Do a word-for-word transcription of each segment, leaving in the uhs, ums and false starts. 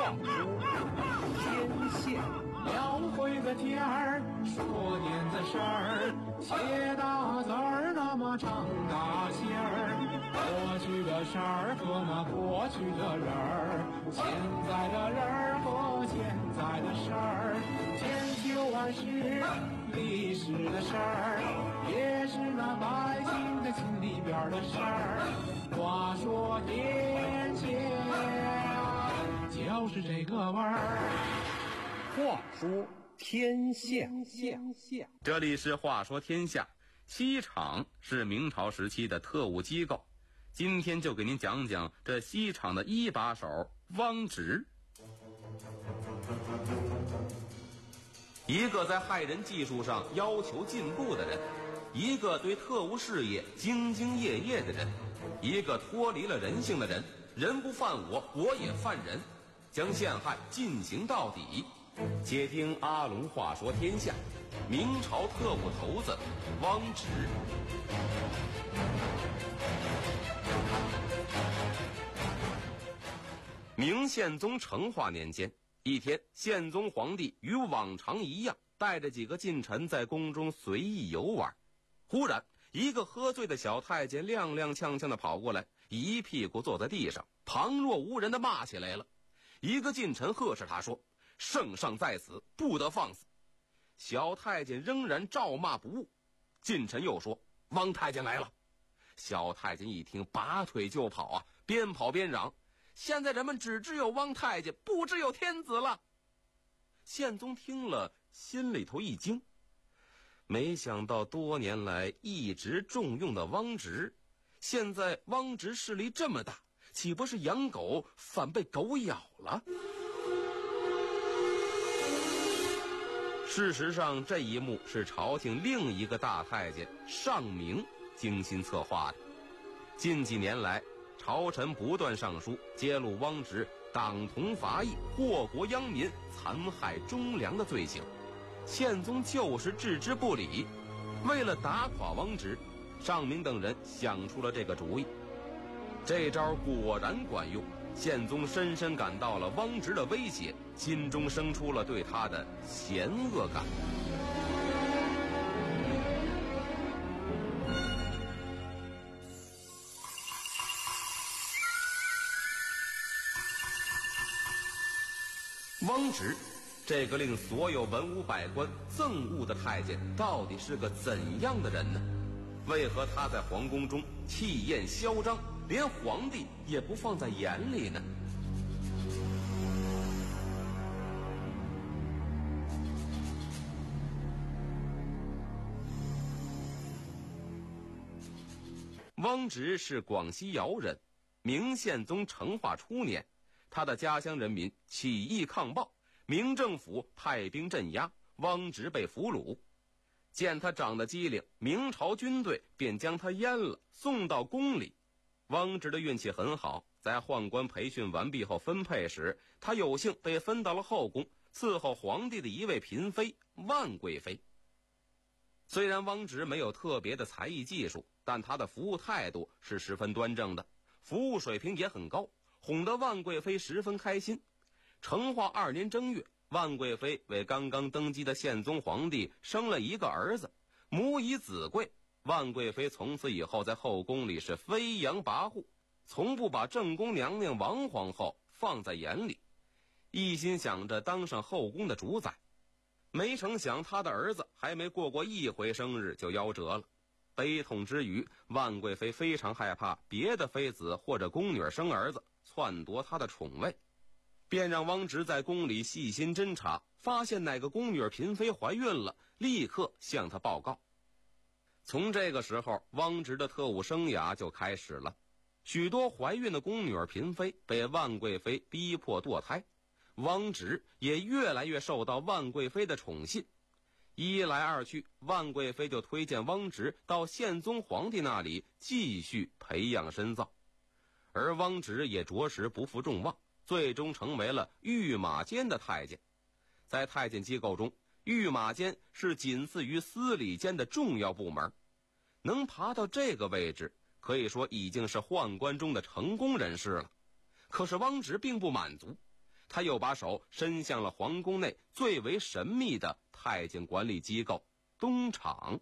话说天下。 描绘个天儿，说点子事儿，写大字儿那么长大线儿。过去的事儿和那过去的人儿，现在的人儿和现在的事儿，千秋万世历史的事儿，也是那百姓的心里边的事儿。话说天下，就是这个味儿。 话说天下， 这里是话说天下。西厂是明朝时期的特务机构，今天就给您讲讲这西厂的一把手汪直。一个在害人技术上要求进步的人，一个对特务事业兢兢业业的人，一个脱离了人性的人，人不犯我，我也犯人，将陷害进行到底。且听阿龙话说天下，明朝特务头子汪直。明宪宗成化年间，一天，宪宗皇帝与往常一样，带着几个近臣在宫中随意游玩。忽然，一个喝醉的小太监踉踉跄跄地跑过来，一屁股坐在地上，旁若无人地骂起来了。一个近臣呵斥他说：“圣上在此，不得放肆。”小太监仍然照骂不误。近臣又说：“汪太监来了。”小太监一听，拔腿就跑啊，边跑边嚷：“现在人们只知有汪太监，不知有天子了。”宪宗听了，心里头一惊，没想到多年来一直重用的汪直，现在汪直势力这么大，岂不是养狗反被狗咬了？事实上，这一幕是朝廷另一个大太监尚明精心策划的。近几年来，朝臣不断上书揭露汪直党同伐异、祸国殃民、残害忠良的罪行，宪宗就是置之不理。为了打垮汪直，尚明等人想出了这个主意。这招果然管用，宪宗深深感到了汪直的威胁，心中生出了对他的嫌恶感。汪直这个令所有文武百官憎恶的太监，到底是个怎样的人呢？为何他在皇宫中气焰嚣张，连皇帝也不放在眼里呢？汪直是广西瑶人，明宪宗成化初年，他的家乡人民起义抗暴，明政府派兵镇压，汪直被俘虏。见他长得机灵，明朝军队便将他阉了，送到宫里。汪直的运气很好，在宦官培训完毕后分配时，他有幸被分到了后宫，伺候皇帝的一位嫔妃万贵妃。虽然汪直没有特别的才艺技术，但他的服务态度是十分端正的，服务水平也很高，哄得万贵妃十分开心。成化二年正月，万贵妃为刚刚登基的宪宗皇帝生了一个儿子，母以子贵。万贵妃从此以后在后宫里是飞扬跋扈，从不把正宫娘娘王皇后放在眼里，一心想着当上后宫的主宰。没成想她的儿子还没过过一回生日就夭折了。悲痛之余，万贵妃非常害怕别的妃子或者宫女生儿子篡夺她的宠位，便让汪直在宫里细心侦查，发现哪个宫女嫔妃怀孕了，立刻向他报告。从这个时候，汪直的特务生涯就开始了。许多怀孕的宫女嫔妃被万贵妃逼迫堕胎，汪直也越来越受到万贵妃的宠信。一来二去，万贵妃就推荐汪直到宪宗皇帝那里继续培养深造，而汪直也着实不负众望，最终成为了御马监的太监。在太监机构中，御马监是仅次于司礼监的重要部门，能爬到这个位置，可以说已经是宦官中的成功人士了。可是汪直并不满足， 他又把手伸向了皇宫内最为神秘的太监管理机构东厂。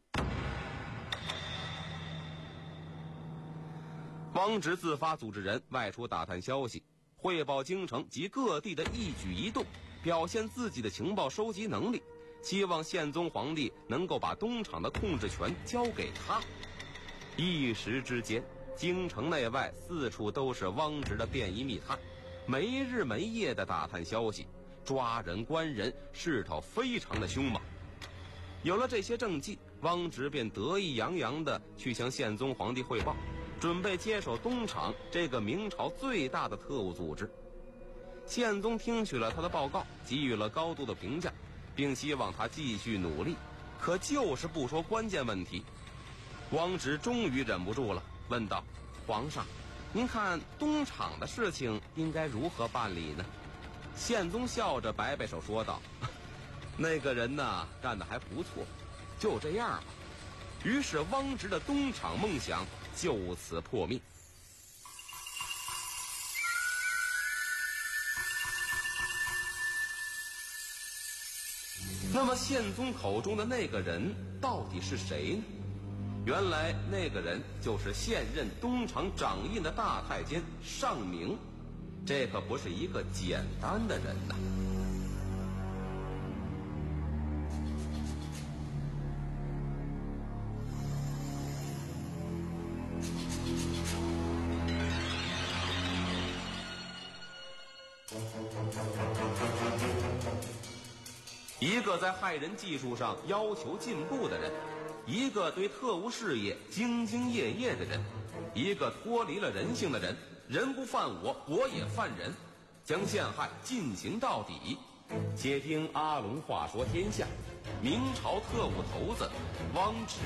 汪直自发组织人外出打探消息，汇报京城及各地的一举一动，表现自己的情报收集能力，希望宪宗皇帝能够把东厂的控制权交给他。一时之间，京城内外四处都是汪直的便衣密探，没日没夜地打探消息，抓人关人，势头非常的凶猛。有了这些政绩，汪直便得意洋洋地去向宪宗皇帝汇报，准备接手东厂这个明朝最大的特务组织。宪宗听取了他的报告，给予了高度的评价，并希望他继续努力，可就是不说关键问题。汪直终于忍不住了，问道：皇上，您看东厂的事情应该如何办理呢？宪宗笑着摆摆手说道：那个人呢，干得还不错，就这样吧。于是汪直的东厂梦想就此破灭。那么宪宗口中的那个人到底是谁呢？原来那个人就是现任东厂掌印的大太监尚明，这可不是一个简单的人呐。一个在害人技术上要求进步的人，一个对特务事业兢兢业业的人，一个脱离了人性的人，人不犯我，我也犯人，将陷害进行到底。且听阿龙话说天下，明朝特务头子汪直。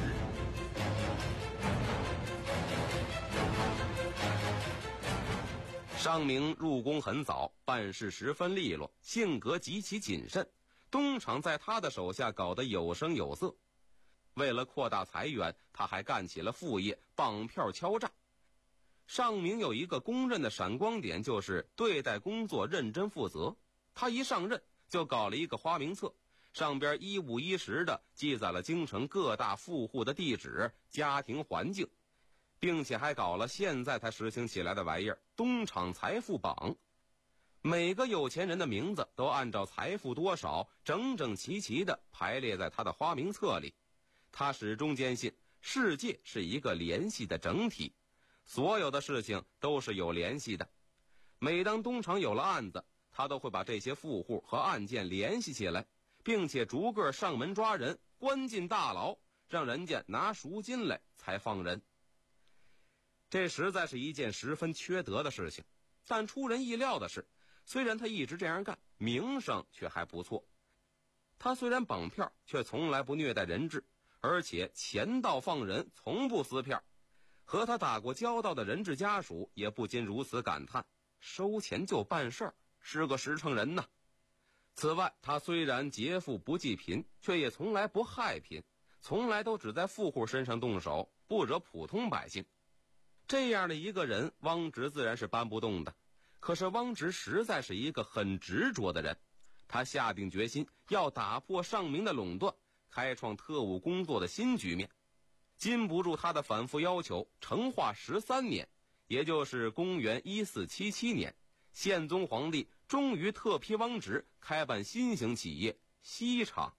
尚明入宫很早，办事十分利落，性格极其谨慎，东厂在他的手下搞得有声有色。为了扩大财源，他还干起了副业，绑票敲诈。尚明有一个公认的闪光点，就是对待工作认真负责。他一上任就搞了一个花名册，上边一五一十的记载了京城各大富户的地址、家庭环境，并且还搞了现在才实行起来的玩意儿——东厂财富榜。每个有钱人的名字都按照财富多少整整齐齐地排列在他的花名册里。他始终坚信世界是一个联系的整体，所有的事情都是有联系的。每当东厂有了案子，他都会把这些富户和案件联系起来，并且逐个上门抓人，关进大牢，让人家拿赎金来才放人。这实在是一件十分缺德的事情，但出人意料的是，虽然他一直这样干，名声却还不错。他虽然绑票，却从来不虐待人质，而且钱到放人，从不撕票。和他打过交道的人质家属也不禁如此感叹：收钱就办事儿，是个实诚人呐。此外，他虽然劫富不济贫，却也从来不害贫，从来都只在富户身上动手，不惹普通百姓。这样的一个人，汪直自然是搬不动的。可是汪直实在是一个很执着的人，他下定决心要打破尚明的垄断，开创特务工作的新局面。禁不住他的反复要求，成化十三年，也就是公元一四七七年，宪宗皇帝终于特批汪直开办新型企业西厂。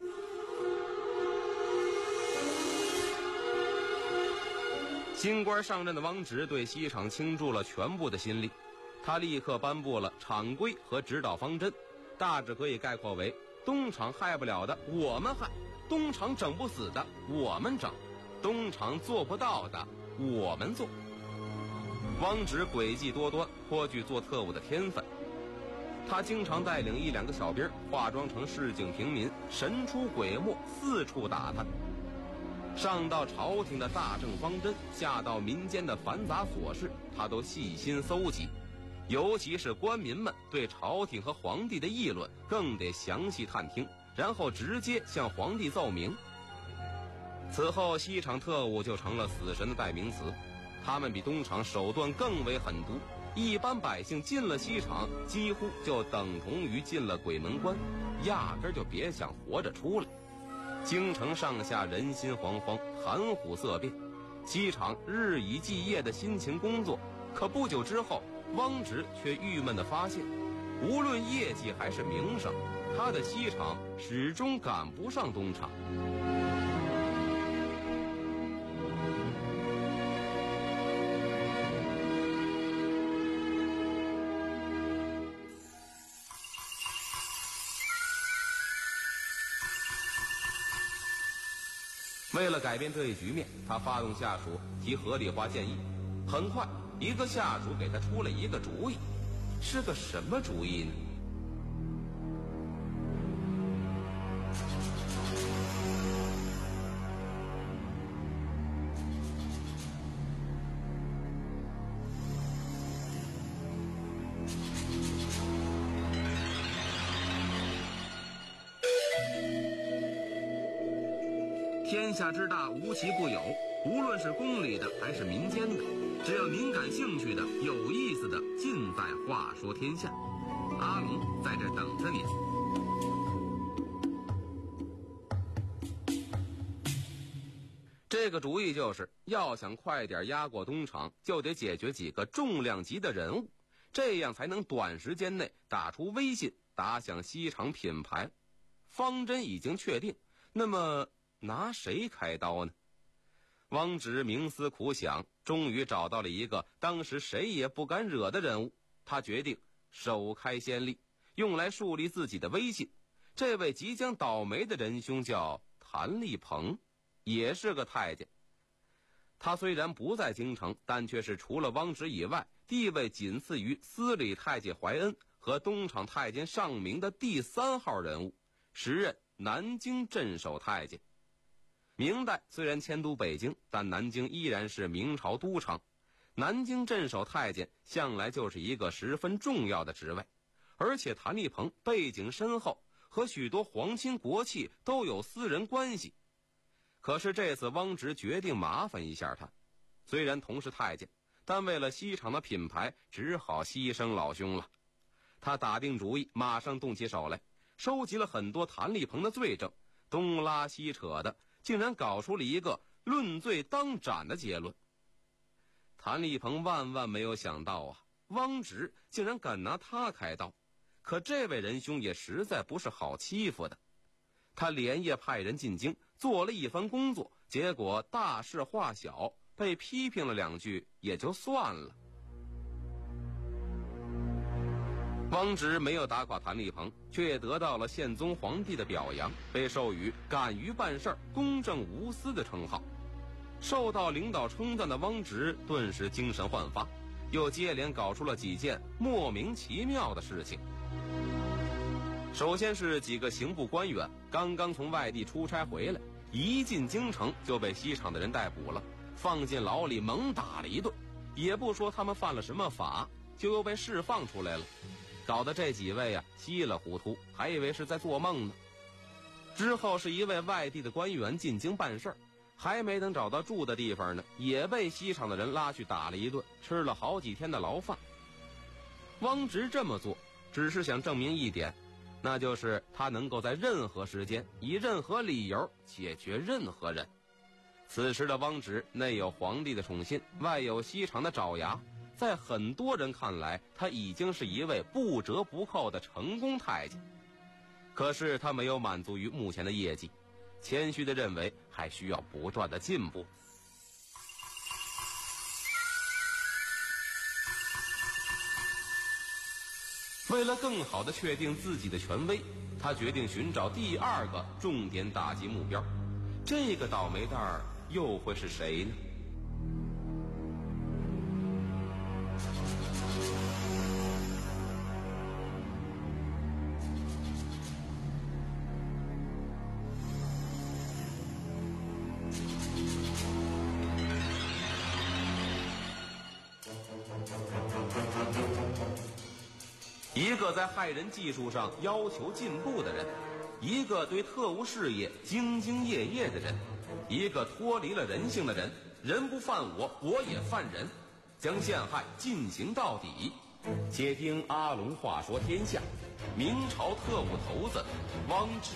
新官上任的汪直对西厂倾注了全部的心力，他立刻颁布了厂规和指导方针，大致可以概括为：东厂害不了的我们害，东厂整不死的我们整，东厂做不到的我们做。汪直诡计多端，颇具做特务的天分。他经常带领一两个小兵，化妆成市井平民，神出鬼没，四处打探。上到朝廷的大政方针，下到民间的繁杂琐事，他都细心搜集。尤其是官民们对朝廷和皇帝的议论，更得详细探听，然后直接向皇帝奏明。此后，西厂特务就成了死神的代名词。他们比东厂手段更为狠毒， 一般百姓进了西厂，几乎就等同于进了鬼门关，压根儿就别想活着出来。京城上下人心惶惶，谈虎色变。西厂日以继夜的辛勤工作，可不久之后，汪直却郁闷地发现，无论业绩还是名声，他的西厂始终赶不上东厂。为了改变这一局面，他发动下属提合理化建议。很快，一个下属给他出了一个主意，是个什么主意呢？天下之大，无奇不有，无论是宫里的还是民间的，只要您感兴趣的、有意思的，尽在《话说天下》。阿龙在这等着您。这个主意就是要想快点压过东厂，就得解决几个重量级的人物，这样才能短时间内打出威信，打响西厂品牌。方针已经确定，那么拿谁开刀呢？汪直冥思苦想，终于找到了一个当时谁也不敢惹的人物。他决定首开先例，用来树立自己的威信。这位即将倒霉的仁兄叫谭立鹏，也是个太监。他虽然不在京城，但却是除了汪直以外，地位仅次于司礼太监怀恩和东厂太监尚明的第三号人物，时任南京镇守太监。明代虽然迁都北京，但南京依然是明朝都城。南京镇守太监向来就是一个十分重要的职位，而且谭立鹏背景深厚，和许多皇亲国戚都有私人关系。可是这次汪直决定麻烦一下他，虽然同是太监，但为了西厂的品牌，只好牺牲老兄了。他打定主意，马上动起手来，收集了很多谭立鹏的罪证，东拉西扯的，竟然搞出了一个论罪当斩的结论。谭立鹏万万没有想到啊，汪直竟然敢拿他开刀。可这位仁兄也实在不是好欺负的，他连夜派人进京，做了一番工作，结果大事化小，被批评了两句也就算了。汪直没有打垮谭立鹏，却也得到了宪宗皇帝的表扬，被授予敢于办事、公正无私的称号。受到领导称赞的汪直顿时精神焕发，又接连搞出了几件莫名其妙的事情。首先是几个刑部官员刚刚从外地出差回来，一进京城就被西厂的人逮捕了，放进牢里猛打了一顿，也不说他们犯了什么法，就又被释放出来了，搞得这几位啊稀里糊涂，还以为是在做梦呢。之后是一位外地的官员进京办事儿，还没等找到住的地方呢，也被西厂的人拉去打了一顿，吃了好几天的牢饭。汪直这么做只是想证明一点，那就是他能够在任何时间以任何理由解决任何人。此时的汪直内有皇帝的宠信，外有西厂的爪牙，在很多人看来，他已经是一位不折不扣的成功太监。可是他没有满足于目前的业绩，谦虚地认为还需要不断的进步。为了更好地确定自己的权威，他决定寻找第二个重点打击目标。这个倒霉蛋儿又会是谁呢？一个在害人技术上要求进步的人，一个对特务事业兢兢业业的人，一个脱离了人性的人，人不犯我，我也犯人。 将陷害进行到底。且听阿龙话说天下，明朝特务头子汪直。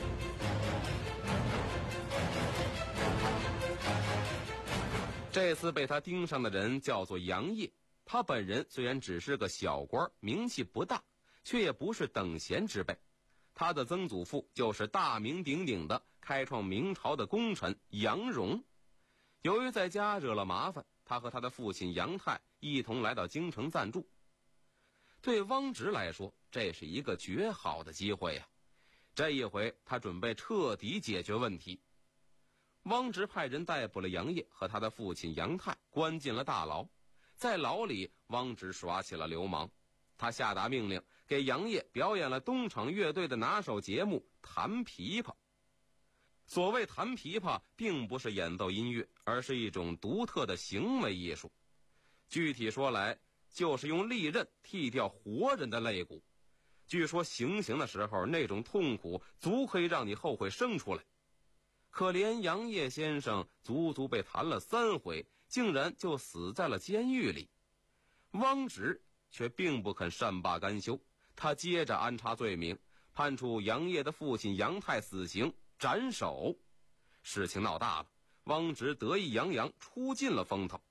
这次被他盯上的人叫做杨业，他本人虽然只是个小官，名气不大，却也不是等闲之辈。他的曾祖父就是大名鼎鼎的开创明朝的功臣杨荣。由于在家惹了麻烦，他和他的父亲杨泰一同来到京城暂住。对汪直来说，这是一个绝好的机会呀！这一回他准备彻底解决问题。汪直派人逮捕了杨业和他的父亲杨泰，关进了大牢。在牢里，汪直耍起了流氓。他下达命令，给杨业表演了东厂乐队的拿手节目弹琵琶。所谓弹琵琶，并不是演奏音乐，而是一种独特的行为艺术。具体说来，就是用利刃剃掉活人的肋骨。据说行刑的时候，那种痛苦足可以让你后悔生出来。可怜杨业先生足足被弹了三回，竟然就死在了监狱里。汪直却并不肯善罢甘休，他接着安插罪名，判处杨业的父亲杨泰死刑，斩首。事情闹大了，汪直得意洋洋，出尽了风头。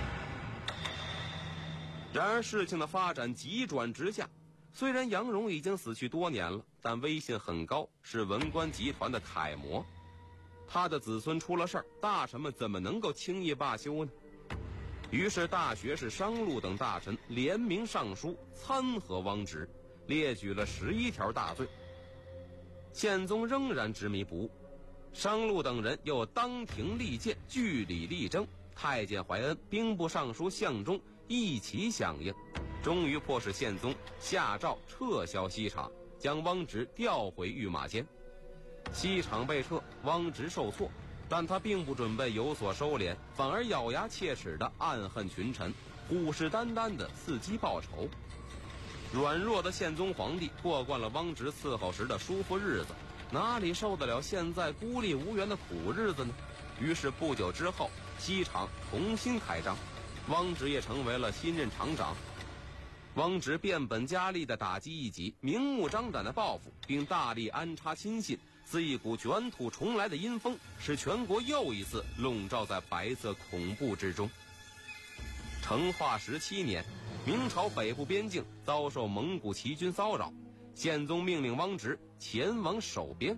然而事情的发展急转直下，虽然杨荣已经死去多年了，但威信很高，是文官集团的楷模。他的子孙出了事儿，大臣们怎么能够轻易罢休呢？于是大学士商禄等大臣联名上书参劾汪直，列举了十一条大罪。宪宗仍然执迷不悟，商禄等人又当庭力谏，据理力争。太监怀恩、兵部尚书向忠一起响应，终于迫使宪宗下诏撤销西厂，将汪直调回御马监。西厂被撤，汪直受挫，但他并不准备有所收敛，反而咬牙切齿地暗恨群臣，虎视眈眈地伺机报仇。软弱的宪宗皇帝过惯了汪直伺候时的舒服日子，哪里受得了现在孤立无援的苦日子呢？于是不久之后，西厂重新开张，汪直也成为了新任厂长。汪直变本加厉地打击异己，明目张胆地报复，并大力安插亲信，似一股卷土重来的阴风，使全国又一次笼罩在白色恐怖之中。成化十七年，明朝北部边境遭受蒙古骑军骚扰，宪宗命令汪直前往守边。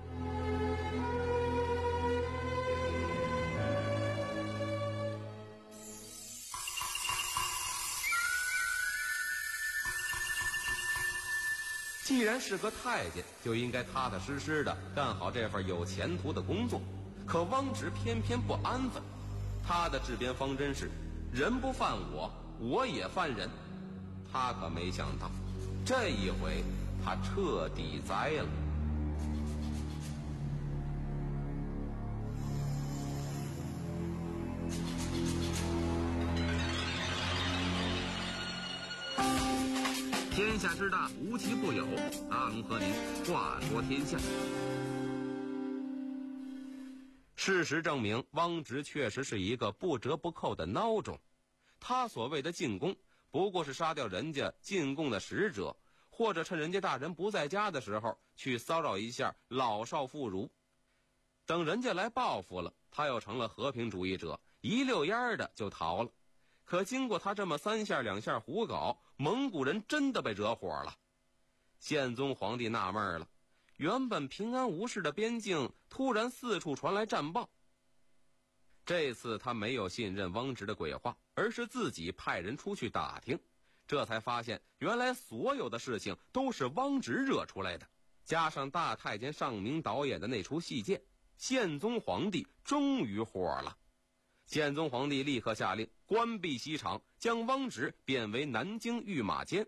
既然是个太监，就应该踏踏实实的干好这份有前途的工作。可汪直偏偏不安分，他的治边方针是人不犯我，我也犯人。他可没想到，这一回他彻底栽了。天下之大，无奇不有。阿龙和您话说天下。事实证明，汪直确实是一个不折不扣的孬种。他所谓的进贡，不过是杀掉人家进贡的使者，或者趁人家大人不在家的时候去骚扰一下老少妇孺。等人家来报复了，他又成了和平主义者，一溜烟的就逃了。可经过他这么三下两下胡搞，蒙古人真的被惹火了。宪宗皇帝纳闷了，原本平安无事的边境突然四处传来战报。这次他没有信任汪直的鬼话，而是自己派人出去打听，这才发现原来所有的事情都是汪直惹出来的。加上大太监尚明导演的那出戏剑，宪宗皇帝终于火了。宪宗皇帝立刻下令关闭西厂，将汪直贬为南京御马监。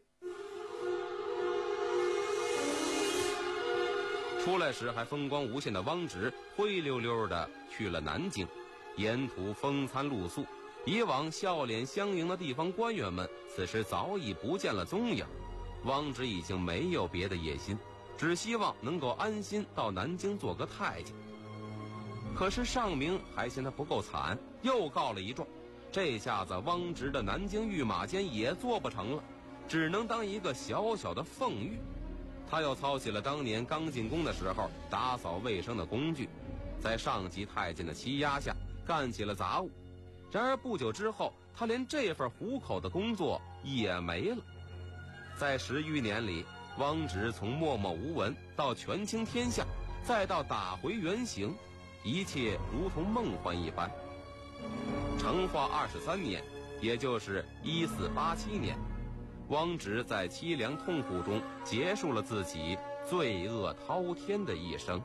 出来时还风光无限的汪直灰溜溜的去了南京，沿途风餐露宿，以往笑脸相迎的地方官员们此时早已不见了踪影。汪直已经没有别的野心，只希望能够安心到南京做个太监。可是尚明还嫌他不够惨，又告了一状， 这下子汪直的南京御马监也做不成了，只能当一个小小的奉御。他又操起了当年刚进宫的时候打扫卫生的工具，在上级太监的欺压下干起了杂物。然而不久之后，他连这份糊口的工作也没了。在十余年里，汪直从默默无闻到权倾天下，再到打回原形，一切如同梦幻一般。成化二十三年，也就是一四八七年，汪直在凄凉痛苦中结束了自己罪恶滔天的一生。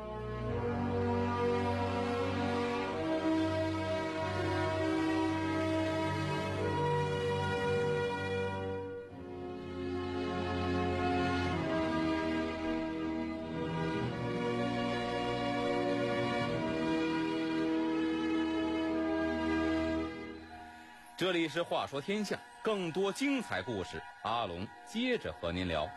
这里是话说天下，更多精彩故事，阿龙接着和您聊。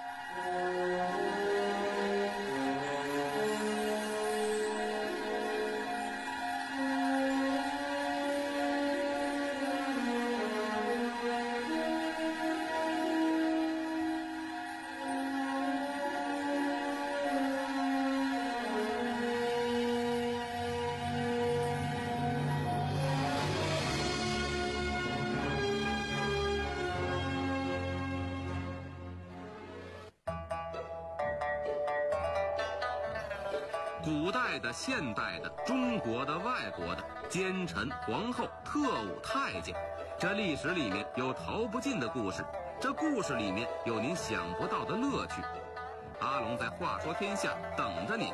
古代的、现代的、中国的、外国的，奸臣、皇后、特务、太监，这历史里面有逃不尽的故事，这故事里面有您想不到的乐趣。阿龙在话说天下等着您。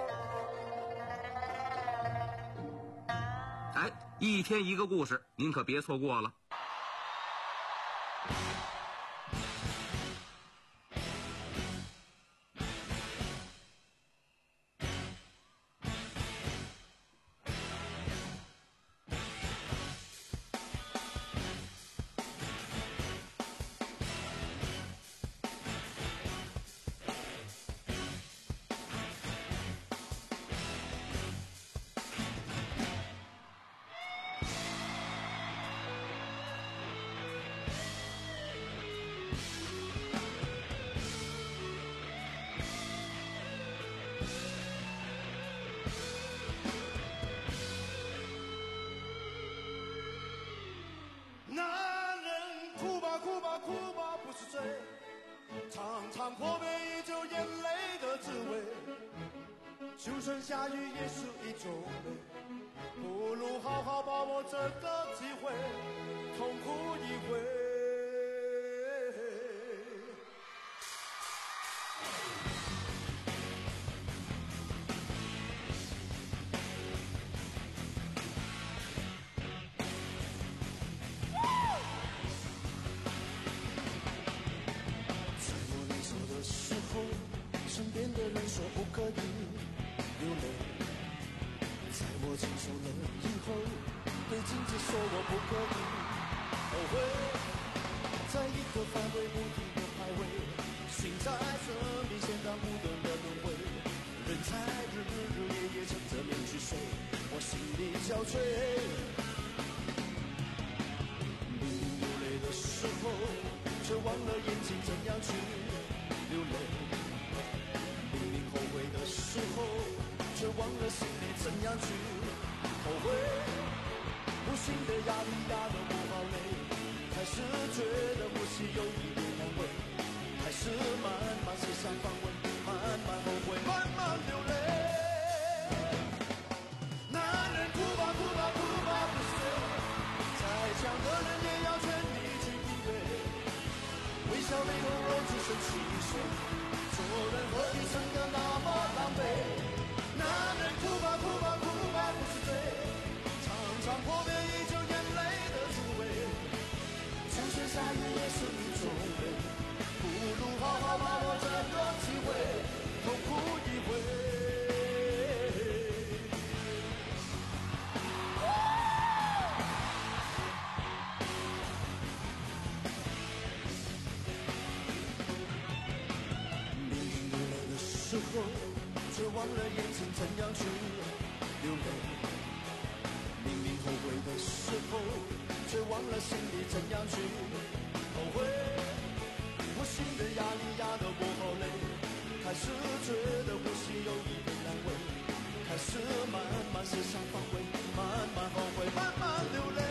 哎，一天一个故事，您可别错过了。 尝尝破杯一酒眼泪的滋味，就算下雨也是一种美，不如好好把握这个机会，痛苦一回。身边的人说不可以流泪，在我承受了以后，对镜子说我不可以后悔，在一个范围不停的徘徊，心在生命线上不断的轮回，人在日日夜夜撑着脸去睡，我心里憔悴。明明流泪的时候，却忘了眼睛怎样去流泪。后悔的时候，却忘了心里怎样去后悔。无形的压力压得我好累，开始觉得呼吸有一点难为，开始慢慢写上反文，慢慢后悔，慢慢流泪。男人哭吧哭吧哭吧不睡，再强的人也要全力去面对，微笑背后我只剩汽水。做人何必撑得那么狼狈？男人哭吧哭吧哭吧不是罪，尝尝破杯一酒眼泪的滋味，就算下雨也是一种美，不如好好把握这个机会，痛苦一回。时候，却忘了眼睛怎样去流泪。明明后悔的时候， 了心里怎样去后悔？我心的压力压得我好累，开始觉得呼吸有一点难为，开始慢慢思想反悔，慢慢后悔，慢慢流泪。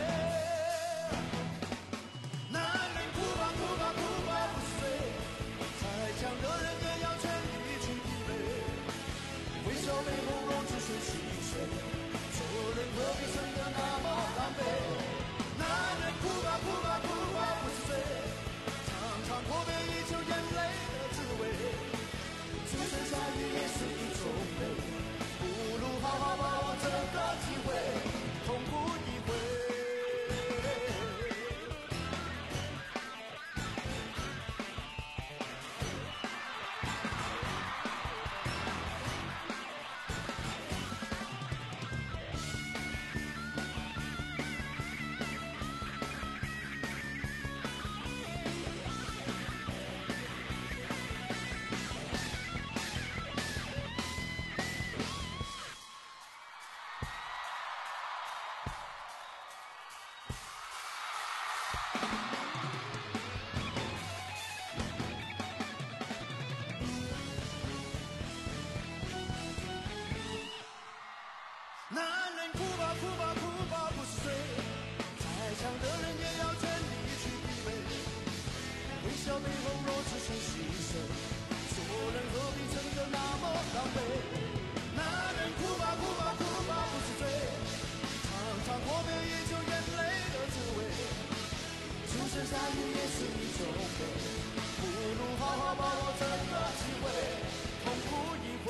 男人哭吧哭吧哭吧不睡，再强的人也要全力去疲惫，微笑背后若只剩细水，做人何必真的那么狼狈？男人哭吧哭吧哭吧不睡，常常阔别依旧眼泪的滋味，就算下雨也是一种美，不如好好把握这个机会，痛苦一回。男人哭吧哭吧哭吧不是罪，再强的人也要全力去疲惫，微笑背后若只剩细碎，做人何必真的那么狼狈？男人哭吧哭吧哭吧不是罪，常常阔别依旧眼泪的滋味，就算下雨也是一种美，不如好好把握这个机会，痛苦一回。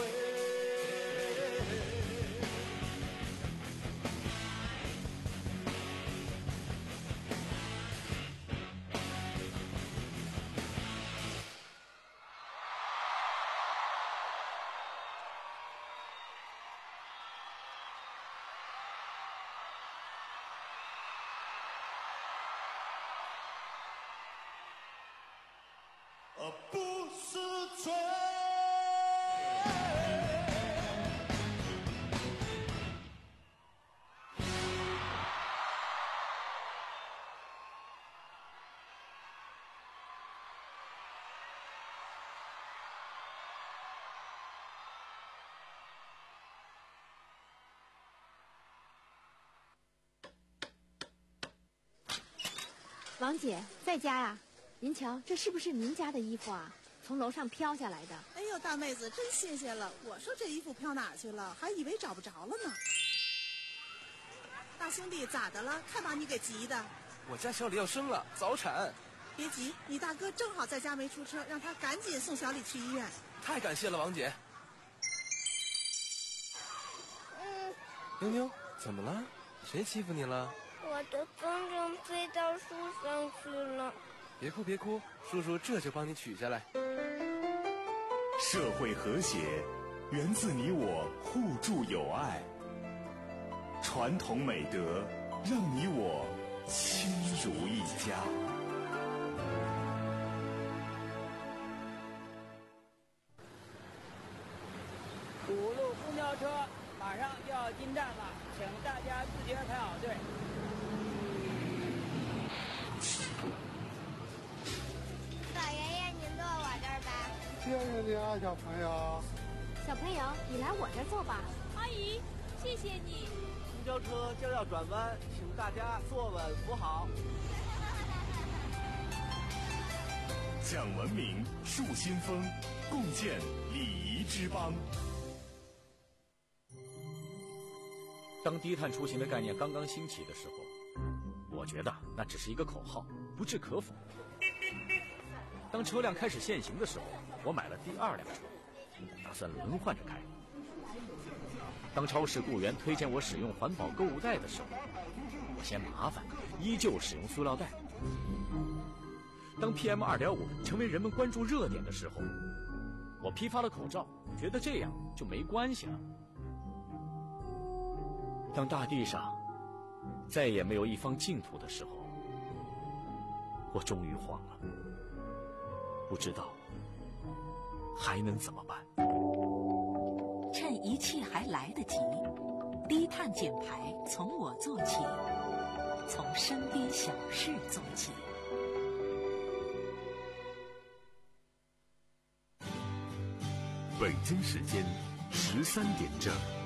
而不是罪。 王姐在家呀？您瞧，这是不是您家的衣服啊？从楼上飘下来的。 哎呦，大妹子真新鲜了！我说这衣服飘哪去了，还以为找不着了呢。大兄弟咋的了？看把你给急的。 我家小李要生了，早产。 别急，你大哥正好在家没出车，让他赶紧送小李去医院。 太感谢了，王姐。 嗯。 妞妞，怎么了？谁欺负你了？ 我的风筝飞到树上去了。 别哭别哭，叔叔这就帮你取下来。 社会和谐源自你我互助友爱，传统美德让你我亲如一家。 五路公交车马上就要进站了，请大家自觉排好队。 老爷爷，您坐我这儿吧。 谢谢你啊，小朋友。 小朋友，你来我这儿坐吧。 阿姨，谢谢你。 公交车将要转弯，请大家坐稳扶好。 讲文明，树新风，共建礼仪之邦。 当低碳出行的概念刚刚兴起的时候，我觉得那只是一个口号，不置可否。当车辆开始限行的时候，我买了第二辆车，打算轮换着开。当超市雇员推荐我使用环保购物袋的时候，我嫌麻烦，依旧使用塑料袋。当 P M 二点五 成为人们关注热点的时候，我批发了口罩，觉得这样就没关系了。当大地上再也没有一方净土的时候，我终于慌了，不知道还能怎么办。 趁一切还来得及，低碳减排从我做起。 从身边小事做起。 北京时间十三点整。